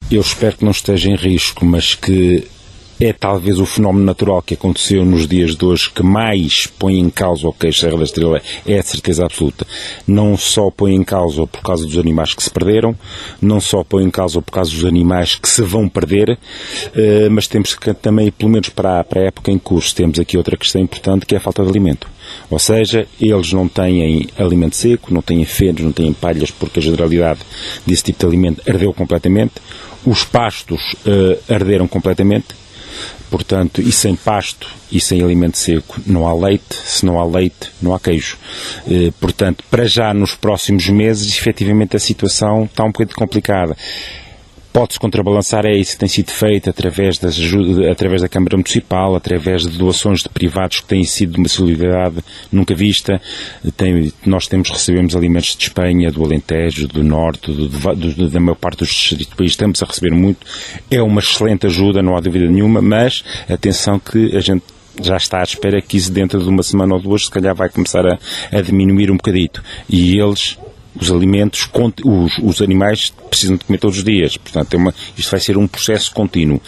eu espero que não esteja em risco, mas que é talvez o fenómeno natural que aconteceu nos dias de hoje que mais põe em causa o queijo Serra da Estrela, é a certeza absoluta. Não só põe em causa por causa dos animais que se perderam, não só põe em causa por causa dos animais que se vão perder, mas temos que também, pelo menos para a época em curso, temos aqui outra questão importante, que é a falta de alimento. Ou seja, eles não têm alimento seco, não têm fenos, não têm palhas, porque a generalidade desse tipo de alimento ardeu completamente. Os pastos arderam completamente. Portanto, e sem pasto e sem alimento seco não há leite, se não há leite não há queijo. Portanto, para já nos próximos meses, efetivamente a situação está um bocadinho complicada. Pode-se contrabalançar, é isso que tem sido feito através da Câmara Municipal, através de doações de privados que têm sido de uma solidariedade nunca vista. Nós recebemos alimentos de Espanha, do Alentejo, do Norte, da maior parte dos distritos do país, estamos a receber muito. É uma excelente ajuda, não há dúvida nenhuma, mas atenção que a gente já está à espera que isso dentro de uma semana ou duas se calhar vai começar a diminuir um bocadito. E os alimentos, os animais precisam de comer todos os dias, portanto isto vai ser um processo contínuo.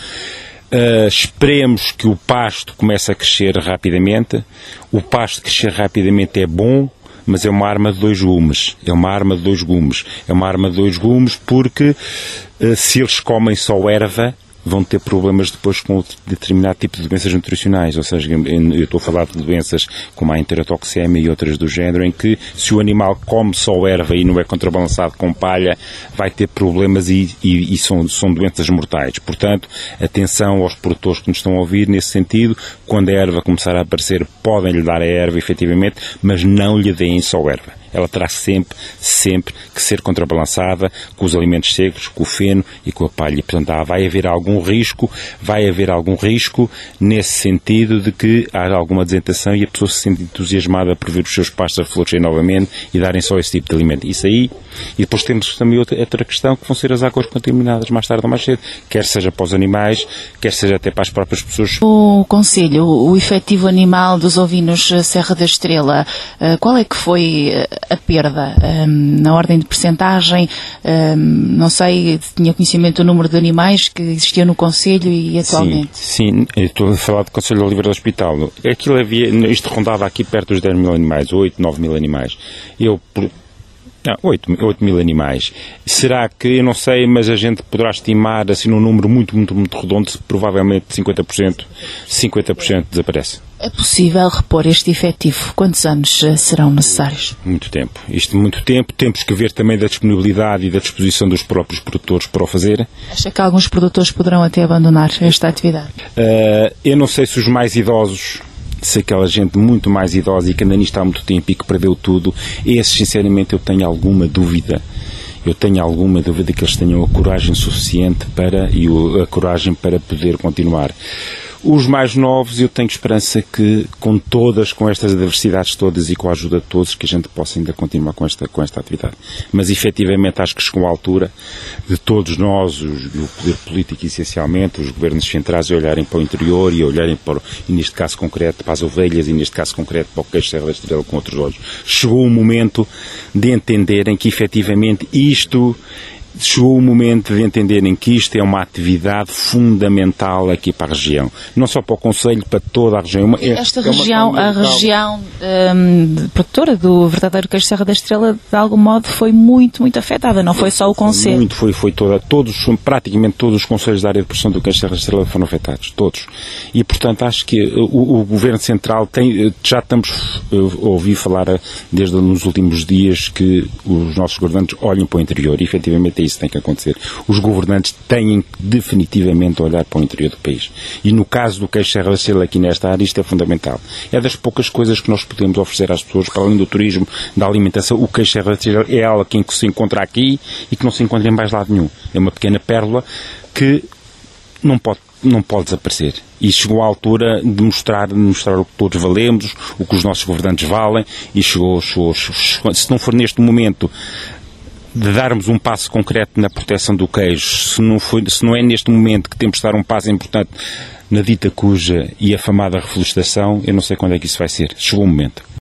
Esperemos que o pasto comece a crescer rapidamente. O pasto crescer rapidamente é bom, mas é uma arma de dois gumes. É uma arma de dois gumes porque se eles comem só erva, vão ter problemas depois com determinado tipo de doenças nutricionais, ou seja, eu estou a falar de doenças como a enterotoxemia e outras do género, em que se o animal come só erva e não é contrabalançado com palha, vai ter problemas e são doenças mortais. Portanto, atenção aos produtores que nos estão a ouvir nesse sentido, quando a erva começar a aparecer, podem-lhe dar a erva, efetivamente, mas não lhe deem só erva. Ela terá sempre que ser contrabalançada com os alimentos secos, com o feno e com a palha. Portanto, vai haver algum risco nesse sentido de que há alguma desentação e a pessoa se sente entusiasmada por ver os seus pastos a florescer novamente e darem só esse tipo de alimento. Isso aí. E depois temos também outra questão, que vão ser as águas contaminadas mais tarde ou mais cedo, quer seja para os animais, quer seja até para as próprias pessoas. O Conselho, o efetivo animal dos ovinos Serra da Estrela, qual é que foi a perda? Na ordem de percentagem, não sei, tinha conhecimento do número de animais que existia no Conselho e atualmente? Sim, eu estou a falar do Conselho de Oliveira do Hospital. Isto rondava aqui perto dos 10 mil animais, 8, 9 mil animais. 8 mil animais. Será que, eu não sei, mas a gente poderá estimar, assim, num número muito redondo, provavelmente 50% desaparece. É possível repor este efetivo? Quantos anos serão necessários? Muito tempo. Muito tempo. Temos que ver também da disponibilidade e da disposição dos próprios produtores para o fazer. Acha que alguns produtores poderão até abandonar esta atividade? Eu não sei se os mais idosos, se aquela gente muito mais idosa e que anda nisto há muito tempo e que perdeu tudo, esses, sinceramente, eu tenho alguma dúvida que eles tenham a coragem suficiente a coragem para poder continuar. Os mais novos, eu tenho esperança que, com estas adversidades todas e com a ajuda de todos, que a gente possa ainda continuar com esta atividade. Mas, efetivamente, acho que chegou a altura de todos nós, o poder político, essencialmente, os governos centrais, olharem para o interior e olharem e neste caso concreto, para as ovelhas e, neste caso concreto, para o queijo Serra da Estrela com outros olhos. Chegou o momento de entenderem que, efetivamente, chegou o momento de entenderem que isto é uma atividade fundamental aqui para a região. Não só para o Conselho, para toda a região. Esta região, a região produtora do verdadeiro queijo Serra da Estrela, de algum modo, foi muito afetada. Não foi só o Conselho. Praticamente todos os conselhos da área de produção do queijo Serra da Estrela foram afetados. Todos. E, portanto, acho que o Governo Central já estamos a ouvir falar desde nos últimos dias que os nossos governantes olhem para o interior. E, efetivamente, isso tem que acontecer. Os governantes têm que definitivamente olhar para o interior do país. E no caso do queijo Serra da Estrela aqui nesta área, isto é fundamental. É das poucas coisas que nós podemos oferecer às pessoas, para além do turismo, da alimentação. O queijo Serra da Estrela é algo que se encontra aqui e que não se encontra em mais lado nenhum. É uma pequena pérola que não pode desaparecer. E chegou a altura de mostrar o que todos valemos, o que os nossos governantes valem, e chegou, se não for neste momento de darmos um passo concreto na proteção do queijo, se não é neste momento que temos de dar um passo importante na dita cuja e afamada reflorestação, eu não sei quando é que isso vai ser. Chegou o momento.